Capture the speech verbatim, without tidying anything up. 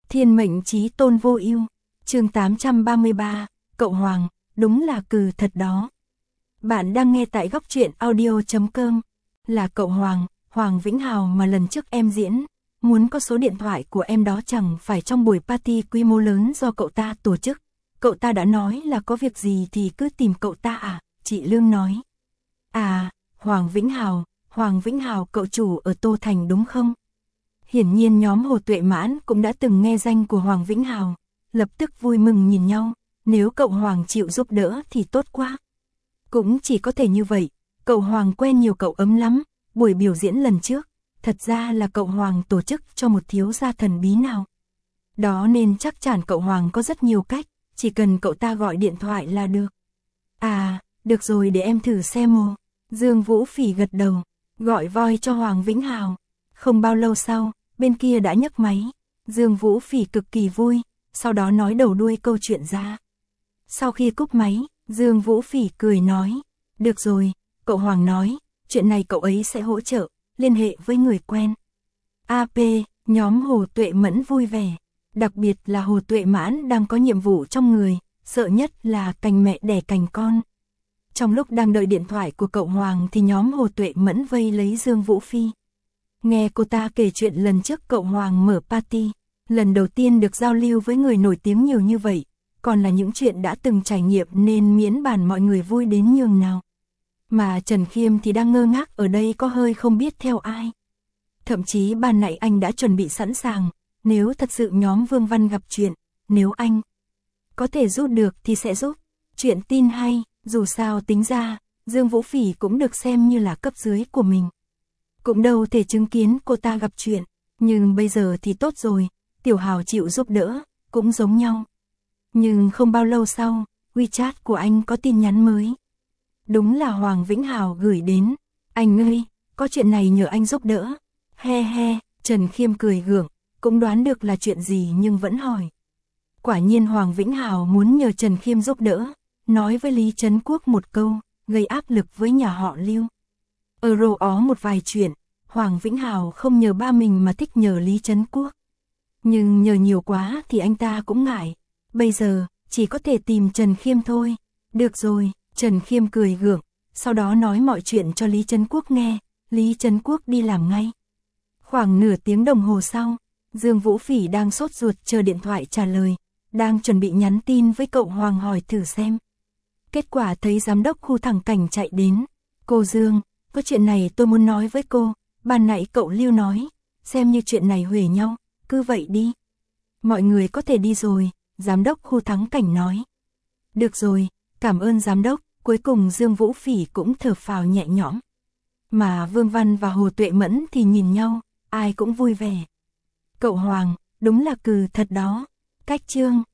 Thiên mệnh chí tôn vô ưu. Chương tám trăm ba mươi ba, cậu Hoàng, đúng là cừ thật đó. Bạn đang nghe tại góc truyện audio chấm com. Là cậu Hoàng, Hoàng Vĩnh Hào mà lần trước em diễn. Muốn có số điện thoại của em đó chẳng phải trong buổi party quy mô lớn do cậu ta tổ chức. Cậu ta đã nói là có việc gì thì cứ tìm cậu ta à, chị Lương nói. À, Hoàng Vĩnh Hào, Hoàng Vĩnh Hào cậu chủ ở Tô Thành đúng không? Hiển nhiên nhóm Hồ Tuệ Mãn cũng đã từng nghe danh của Hoàng Vĩnh Hào, lập tức vui mừng nhìn nhau, nếu cậu Hoàng chịu giúp đỡ thì tốt quá. Cũng chỉ có thể như vậy, cậu Hoàng quen nhiều cậu ấm lắm, buổi biểu diễn lần trước, thật ra là cậu Hoàng tổ chức cho một thiếu gia thần bí nào. Đó nên chắc chắn cậu Hoàng có rất nhiều cách, chỉ cần cậu ta gọi điện thoại là được. À, được rồi để em thử xem mồ. Dương Vũ Phỉ gật đầu, gọi voi cho Hoàng Vĩnh Hào. Không bao lâu sau, bên kia đã nhấc máy. Dương Vũ Phỉ cực kỳ vui, sau đó nói đầu đuôi câu chuyện ra. Sau khi cúp máy, Dương Vũ Phỉ cười nói, được rồi, cậu Hoàng nói, chuyện này cậu ấy sẽ hỗ trợ, liên hệ với người quen. a pê, nhóm Hồ Tuệ Mẫn vui vẻ, đặc biệt là Hồ Tuệ Mãn đang có nhiệm vụ trong người, sợ nhất là cành mẹ đẻ cành con. Trong lúc đang đợi điện thoại của cậu Hoàng thì nhóm Hồ Tuệ Mẫn vây lấy Dương Vũ Phi. Nghe cô ta kể chuyện lần trước cậu Hoàng mở party, lần đầu tiên được giao lưu với người nổi tiếng nhiều như vậy, còn là những chuyện đã từng trải nghiệm nên miễn bàn mọi người vui đến nhường nào. Mà Trần Khiêm thì đang ngơ ngác ở đây có hơi không biết theo ai. Thậm chí ban nãy anh đã chuẩn bị sẵn sàng, nếu thật sự nhóm Vương Văn gặp chuyện, nếu anh có thể giúp được thì sẽ giúp. Chuyện tin hay, dù sao tính ra, Dương Vũ Phỉ cũng được xem như là cấp dưới của mình. Cũng đâu thể chứng kiến cô ta gặp chuyện, nhưng bây giờ thì tốt rồi, Tiểu Hào chịu giúp đỡ, cũng giống nhau. Nhưng không bao lâu sau, WeChat của anh có tin nhắn mới. Đúng là Hoàng Vĩnh Hào gửi đến, anh ơi, có chuyện này nhờ anh giúp đỡ. He he, Trần Khiêm cười gượng, cũng đoán được là chuyện gì nhưng vẫn hỏi. Quả nhiên Hoàng Vĩnh Hào muốn nhờ Trần Khiêm giúp đỡ, nói với Lý Trấn Quốc một câu, gây áp lực với nhà họ Lưu. Ở rô ó một vài chuyện, Hoàng Vĩnh Hào không nhờ ba mình mà thích nhờ Lý Trấn Quốc. Nhưng nhờ nhiều quá thì anh ta cũng ngại, bây giờ chỉ có thể tìm Trần Khiêm thôi. Được rồi, Trần Khiêm cười gượng, sau đó nói mọi chuyện cho Lý Trấn Quốc nghe, Lý Trấn Quốc đi làm ngay. Khoảng nửa tiếng đồng hồ sau, Dương Vũ Phỉ đang sốt ruột chờ điện thoại trả lời, đang chuẩn bị nhắn tin với cậu Hoàng hỏi thử xem. Kết quả thấy giám đốc khu thẳng cảnh chạy đến. Cô Dương, có chuyện này tôi muốn nói với cô, ban nãy cậu Lưu nói, xem như chuyện này huề nhau, cứ vậy đi. Mọi người có thể đi rồi, giám đốc khu thắng cảnh nói. Được rồi, cảm ơn giám đốc, cuối cùng Dương Vũ Phỉ cũng thở phào nhẹ nhõm. Mà Vương Văn và Hồ Tuệ Mẫn thì nhìn nhau, ai cũng vui vẻ. Cậu Hoàng, đúng là cừ thật đó. Cách chương